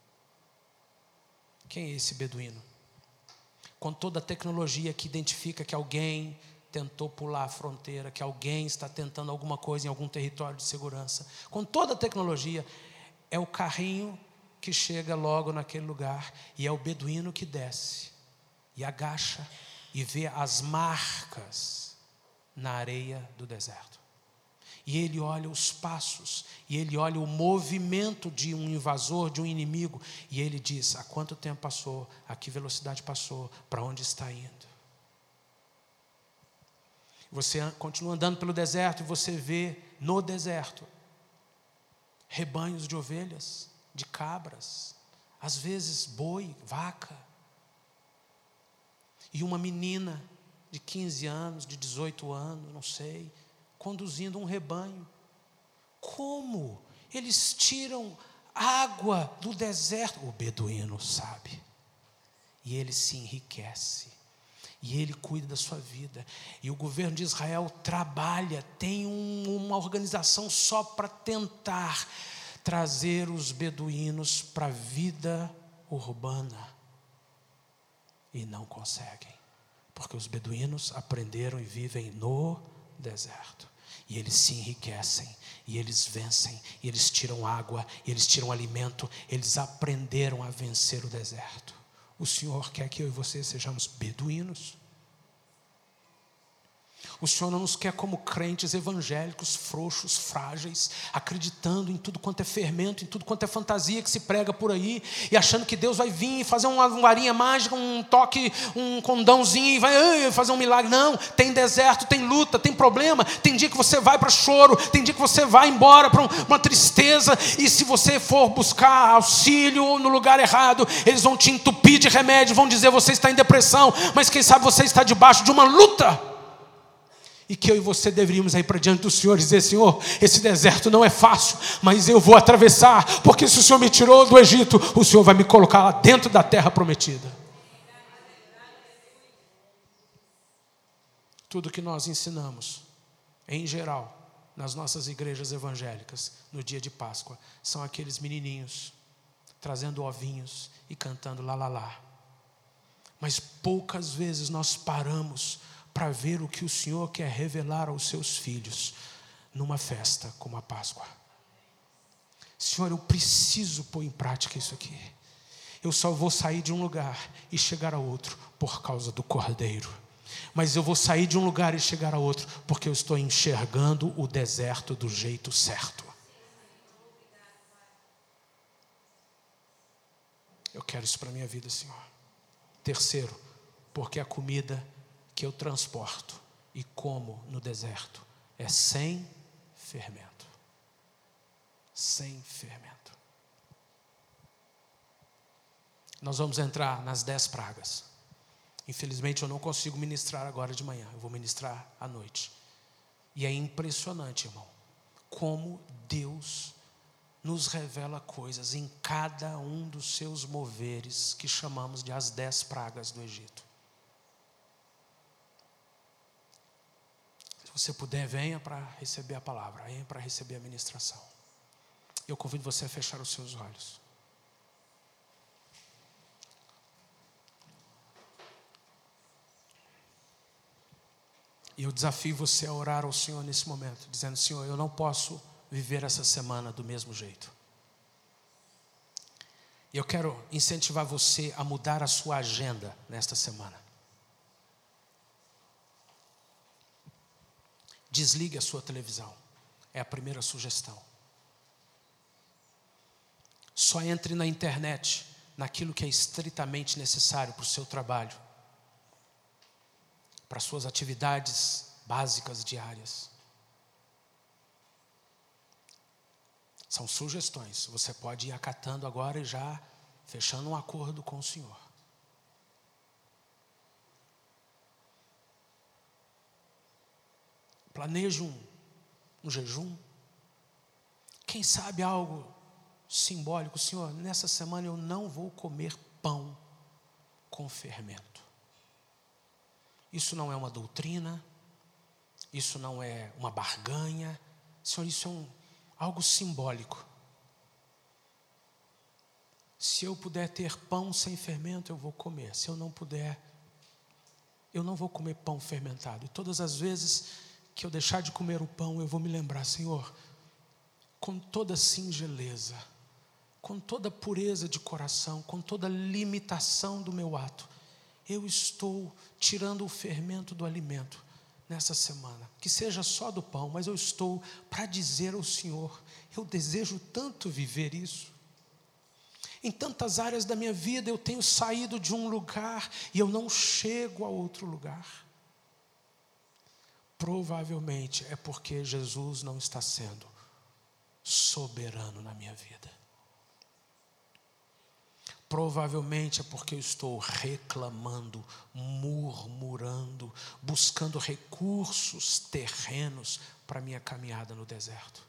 Quem é esse beduíno? Com toda a tecnologia que identifica que alguém tentou pular a fronteira, que alguém está tentando alguma coisa em algum território de segurança. Com toda a tecnologia, é o carrinho que chega logo naquele lugar e é o beduíno que desce e agacha e vê as marcas na areia do deserto. E ele olha os passos, e ele olha o movimento de um invasor, de um inimigo, e ele diz: há quanto tempo passou, a que velocidade passou, para onde está indo? Você continua andando pelo deserto e você vê no deserto rebanhos de ovelhas, de cabras, às vezes boi, vaca, e uma menina de quinze anos, de dezoito anos, não sei, conduzindo um rebanho. Como eles tiram água do deserto? O beduíno sabe. E ele se enriquece. E ele cuida da sua vida. E o governo de Israel trabalha, tem um, uma organização só para tentar trazer os beduínos para a vida urbana. E não conseguem. Porque os beduínos aprenderam e vivem no deserto. E eles se enriquecem, e eles vencem, e eles tiram água, e eles tiram alimento. Eles aprenderam a vencer o deserto. O Senhor quer que eu e você sejamos beduínos. O Senhor não nos quer como crentes evangélicos, frouxos, frágeis, acreditando em tudo quanto é fermento, em tudo quanto é fantasia que se prega por aí, e achando que Deus vai vir e fazer uma varinha mágica, um toque, um condãozinho, e vai ai, fazer um milagre. Não, tem deserto, tem luta, tem problema, tem dia que você vai para choro, tem dia que você vai embora para um, uma tristeza, e se você for buscar auxílio no lugar errado, eles vão te entupir de remédio, vão dizer: você está em depressão, mas quem sabe você está debaixo de uma luta. E que eu e você deveríamos ir para diante do Senhor e dizer: Senhor, esse deserto não é fácil, mas eu vou atravessar, porque se o Senhor me tirou do Egito, o Senhor vai me colocar lá dentro da terra prometida. Tudo que nós ensinamos, em geral, nas nossas igrejas evangélicas, no dia de Páscoa, são aqueles menininhos trazendo ovinhos e cantando lá, lá, lá. Mas poucas vezes nós paramos para ver o que o Senhor quer revelar aos seus filhos numa festa como a Páscoa. Senhor, eu preciso pôr em prática isso aqui. Eu só vou sair de um lugar e chegar a outro por causa do Cordeiro. Mas eu vou sair de um lugar e chegar a outro porque eu estou enxergando o deserto do jeito certo. Eu quero isso para a minha vida, Senhor. Terceiro, porque a comida que eu transporto e como no deserto é sem fermento. Sem fermento. Nós vamos entrar nas dez pragas. Infelizmente eu não consigo ministrar agora de manhã, eu vou ministrar à noite. E é impressionante, irmão, como Deus nos revela coisas em cada um dos seus moveres que chamamos de as dez pragas do Egito. Se você puder, venha para receber a palavra, venha para receber a ministração. Eu convido você a fechar os seus olhos. E eu desafio você a orar ao Senhor nesse momento, dizendo: Senhor, eu não posso viver essa semana do mesmo jeito. E eu quero incentivar você a mudar a sua agenda nesta semana. Desligue a sua televisão. É a primeira sugestão. Só entre na internet naquilo que é estritamente necessário para o seu trabalho, para as suas atividades básicas diárias. São sugestões. Você pode ir acatando agora e já fechando um acordo com o Senhor. Planeje um, um jejum. Quem sabe algo simbólico. Senhor, nessa semana eu não vou comer pão com fermento. Isso não é uma doutrina. Isso não é uma barganha. Senhor, isso é um, algo simbólico. Se eu puder ter pão sem fermento, eu vou comer. Se eu não puder, eu não vou comer pão fermentado. E todas as vezes que eu deixar de comer o pão, eu vou me lembrar: Senhor, com toda singeleza, com toda pureza de coração, com toda limitação do meu ato, eu estou tirando o fermento do alimento nessa semana, que seja só do pão, mas eu estou para dizer ao Senhor, eu desejo tanto viver isso. Em tantas áreas da minha vida eu tenho saído de um lugar e eu não chego a outro lugar. Provavelmente é porque Jesus não está sendo soberano na minha vida. Provavelmente é porque eu estou reclamando, murmurando, buscando recursos terrenos para a minha caminhada no deserto.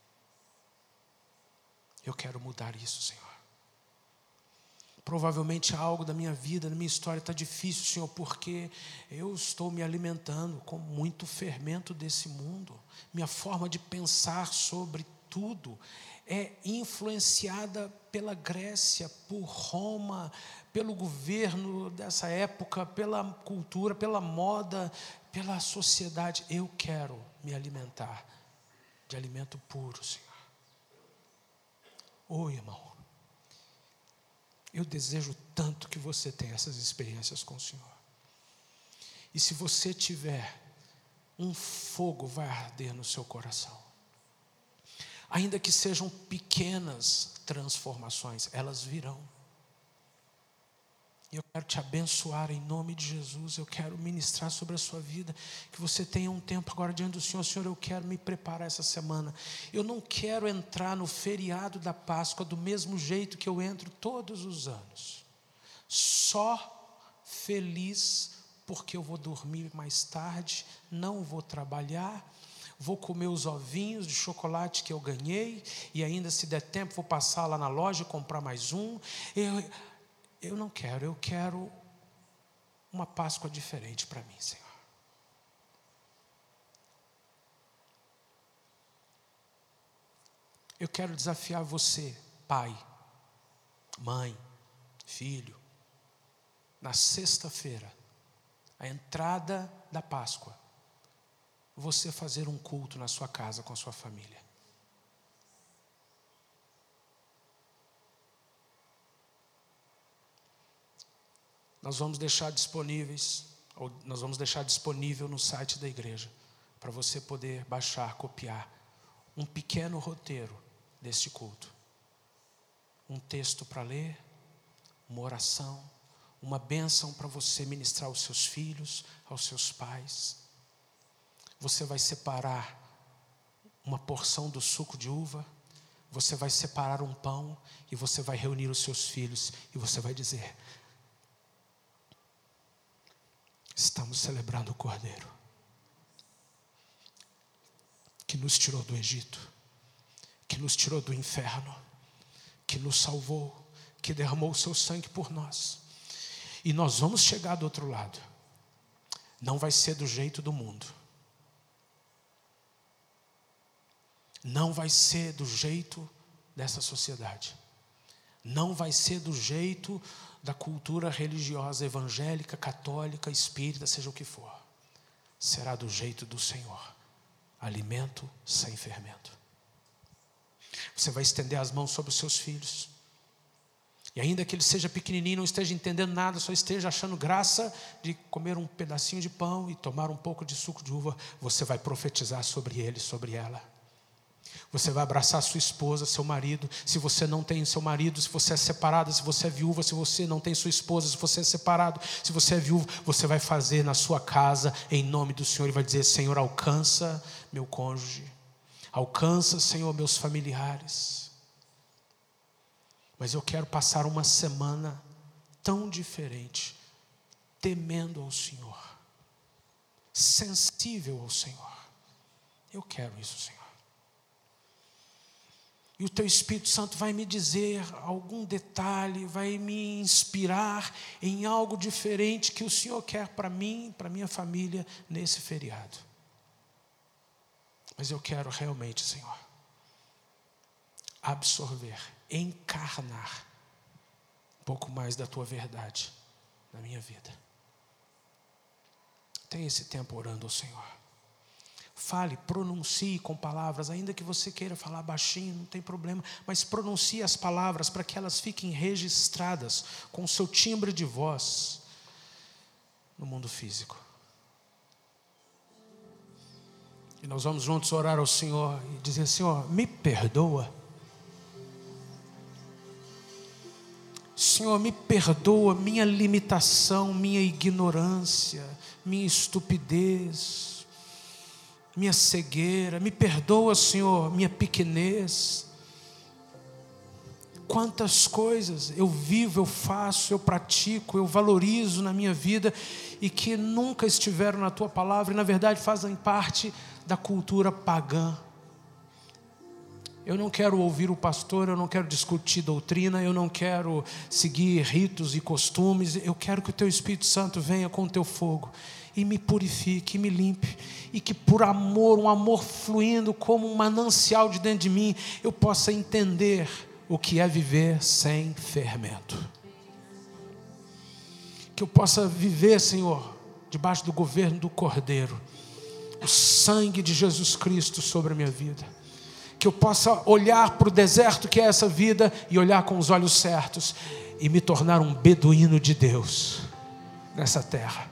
Eu quero mudar isso, Senhor. Provavelmente algo da minha vida, da minha história está difícil, Senhor, porque eu estou me alimentando com muito fermento desse mundo. Minha forma de pensar sobre tudo é influenciada pela Grécia, por Roma, pelo governo dessa época, pela cultura, pela moda, pela sociedade. Eu quero me alimentar de alimento puro, Senhor. Ô, irmão, eu desejo tanto que você tenha essas experiências com o Senhor. E se você tiver, um fogo vai arder no seu coração. Ainda que sejam pequenas transformações, elas virão. E eu quero te abençoar em nome de Jesus. Eu quero ministrar sobre a sua vida, que você tenha um tempo agora diante do Senhor. Senhor, eu quero me preparar essa semana. Eu não quero entrar no feriado da Páscoa do mesmo jeito que eu entro todos os anos, só feliz porque eu vou dormir mais tarde, não vou trabalhar, vou comer os ovinhos de chocolate que eu ganhei, e ainda, se der tempo, vou passar lá na loja e comprar mais um. Eu, eu não quero, eu quero uma Páscoa diferente para mim, Senhor. Eu quero desafiar você, pai, mãe, filho, na sexta-feira, a entrada da Páscoa, você fazer um culto na sua casa com a sua família. Nós vamos deixar disponíveis, ou nós vamos deixar disponível no site da igreja, para você poder baixar, copiar um pequeno roteiro deste culto. Um texto para ler, uma oração, uma bênção para você ministrar aos seus filhos, aos seus pais. Você vai separar uma porção do suco de uva, você vai separar um pão e você vai reunir os seus filhos e você vai dizer: estamos celebrando o Cordeiro que nos tirou do Egito, que nos tirou do inferno, que nos salvou, que derramou o seu sangue por nós. E nós vamos chegar do outro lado. Não vai ser do jeito do mundo. Não vai ser do jeito dessa sociedade. Não vai ser do jeito da cultura religiosa, evangélica, católica, espírita, seja o que for. Será do jeito do Senhor. Alimento sem fermento. Você vai estender as mãos sobre os seus filhos. E ainda que ele seja pequenininho, não esteja entendendo nada, só esteja achando graça de comer um pedacinho de pão e tomar um pouco de suco de uva, você vai profetizar sobre ele, sobre ela. Você vai abraçar sua esposa, seu marido. Se você não tem seu marido, se você é separada, se você é viúva, se você não tem sua esposa, se você é separado, se você é viúvo, você vai fazer na sua casa, em nome do Senhor, e vai dizer: Senhor, alcança meu cônjuge, alcança, Senhor, meus familiares. Mas eu quero passar uma semana tão diferente, temendo ao Senhor, sensível ao Senhor. Eu quero isso, Senhor. E o Teu Espírito Santo vai me dizer algum detalhe, vai me inspirar em algo diferente que o Senhor quer para mim, para minha família, nesse feriado. Mas eu quero realmente, Senhor, absorver, encarnar um pouco mais da Tua verdade na minha vida. Tenha esse tempo orando ao Senhor. Fale, pronuncie com palavras, ainda que você queira falar baixinho, não tem problema, mas pronuncie as palavras para que elas fiquem registradas com o seu timbre de voz. no mundo físico. E nós vamos juntos orar ao Senhor e dizer: Senhor, me perdoa. Senhor, me perdoa minha limitação, minha ignorância, minha estupidez, minha cegueira. Me perdoa, Senhor, minha pequenez. Quantas coisas eu vivo, eu faço, eu pratico, eu valorizo na minha vida e que nunca estiveram na Tua palavra e na verdade fazem parte da cultura pagã. Eu não quero ouvir o pastor, eu não quero discutir doutrina, eu não quero seguir ritos e costumes. Eu quero que o Teu Espírito Santo venha com o Teu fogo e me purifique, e me limpe, e que por amor, um amor fluindo como um manancial de dentro de mim, eu possa entender o que é viver sem fermento. Que eu possa viver, Senhor, debaixo do governo do Cordeiro, o sangue de Jesus Cristo sobre a minha vida. Que eu possa olhar para o deserto que é essa vida e olhar com os olhos certos e me tornar um beduíno de Deus nessa terra.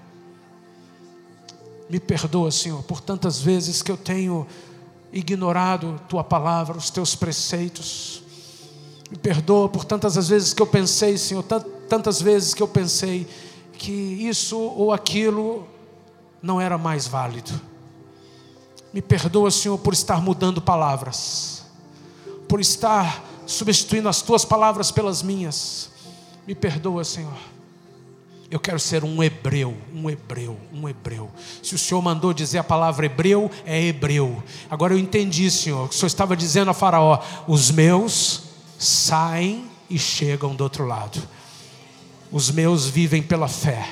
Me perdoa, Senhor, por tantas vezes que eu tenho ignorado Tua palavra, os Teus preceitos. Me perdoa por tantas as vezes que eu pensei, Senhor, tantas vezes que eu pensei que isso ou aquilo não era mais válido. Me perdoa, Senhor, por estar mudando palavras, por estar substituindo as Tuas palavras pelas minhas. Me perdoa, Senhor. Eu quero ser um hebreu, um hebreu, um hebreu. Se o Senhor mandou dizer a palavra hebreu, é hebreu. Agora eu entendi, Senhor, que o Senhor estava dizendo a Faraó: os meus saem e chegam do outro lado. Os meus vivem pela fé.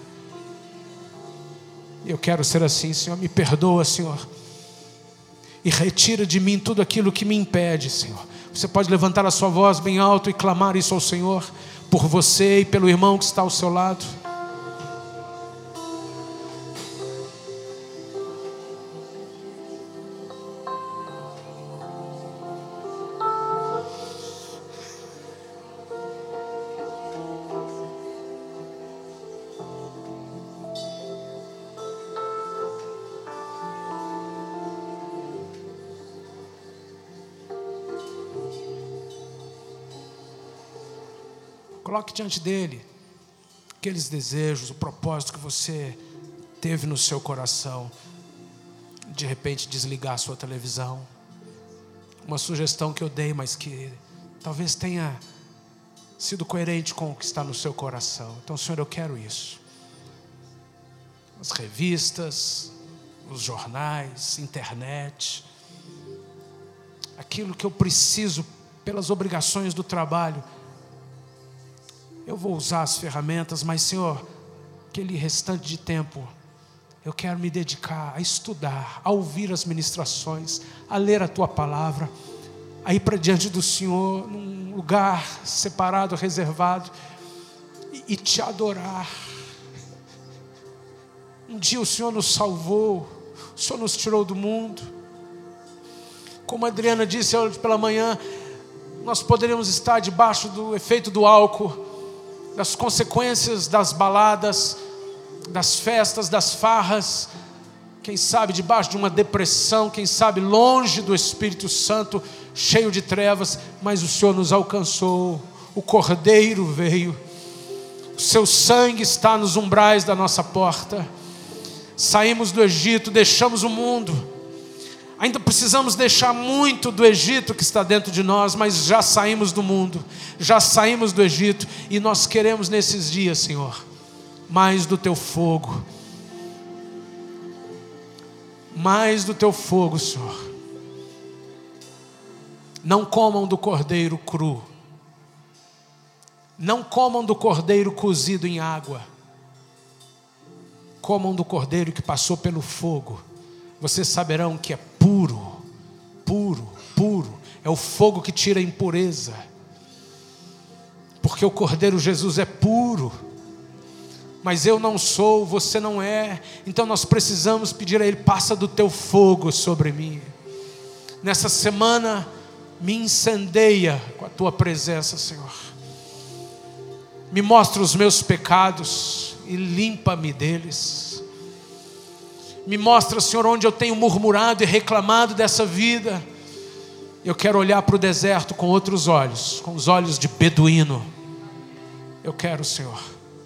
Eu quero ser assim, Senhor. Me perdoa, Senhor. E retira de mim tudo aquilo que me impede, Senhor. Você pode levantar a sua voz bem alto e clamar isso ao Senhor, por você e pelo irmão que está ao seu lado. Coloque diante dele aqueles desejos, o propósito que você teve no seu coração. De repente desligar a sua televisão. Uma sugestão que eu dei, mas que talvez tenha sido coerente com o que está no seu coração. Então, Senhor, eu quero isso. As revistas, os jornais, internet, aquilo que eu preciso pelas obrigações do trabalho. Eu vou usar as ferramentas, mas, Senhor, aquele restante de tempo, eu quero me dedicar a estudar, a ouvir as ministrações, a ler a Tua palavra, a ir para diante do Senhor, num lugar separado, reservado, e, e Te adorar. Um dia o Senhor nos salvou, o Senhor nos tirou do mundo. Como a Adriana disse hoje pela manhã, nós poderíamos estar debaixo do efeito do álcool, das consequências das baladas, das festas, das farras, quem sabe debaixo de uma depressão, quem sabe longe do Espírito Santo, cheio de trevas, mas o Senhor nos alcançou, o Cordeiro veio, o Seu sangue está nos umbrais da nossa porta. Saímos do Egito, deixamos o mundo. Ainda precisamos deixar muito do Egito que está dentro de nós, mas já saímos do mundo, já saímos do Egito, e nós queremos nesses dias, Senhor, mais do Teu fogo, mais do Teu fogo, Senhor. Não comam do cordeiro cru, não comam do cordeiro cozido em água, comam do cordeiro que passou pelo fogo. Vocês saberão que é puro, puro, puro. É o fogo que tira a impureza. Porque o Cordeiro Jesus é puro. Mas eu não sou, você não é. Então nós precisamos pedir a Ele: passa do Teu fogo sobre mim. Nessa semana, me incendeia com a Tua presença, Senhor. Me mostra os meus pecados. e limpa-me deles. Me mostra, Senhor, onde eu tenho murmurado e reclamado dessa vida. Eu quero olhar para o deserto com outros olhos, com os olhos de beduíno. Eu quero, Senhor.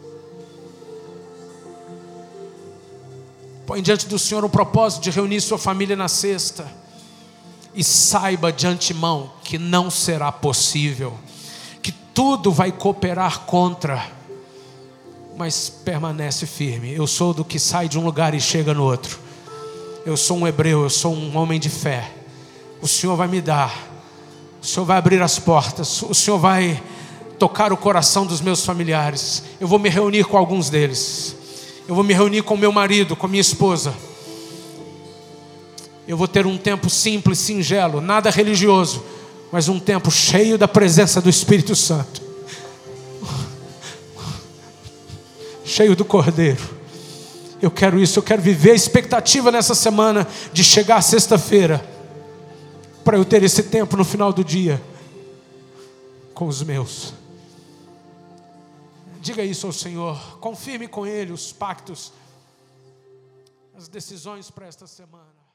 Põe diante do Senhor o propósito de reunir sua família na sexta. E saiba de antemão que não será possível, que tudo vai cooperar contra, mas permanece firme. Eu sou do que sai de um lugar e chega no outro. Eu sou um hebreu, eu sou um homem de fé. O Senhor vai me dar, o Senhor vai abrir as portas, o Senhor vai tocar o coração dos meus familiares. Eu vou me reunir com alguns deles. Eu vou me reunir com meu marido, com minha esposa. Eu vou ter um tempo simples, singelo, nada religioso, mas um tempo cheio da presença do Espírito Santo, cheio do Cordeiro. Eu quero isso, eu quero viver a expectativa nessa semana de chegar sexta-feira, para eu ter esse tempo no final do dia com os meus. Diga isso ao Senhor, confirme com Ele os pactos, as decisões para esta semana.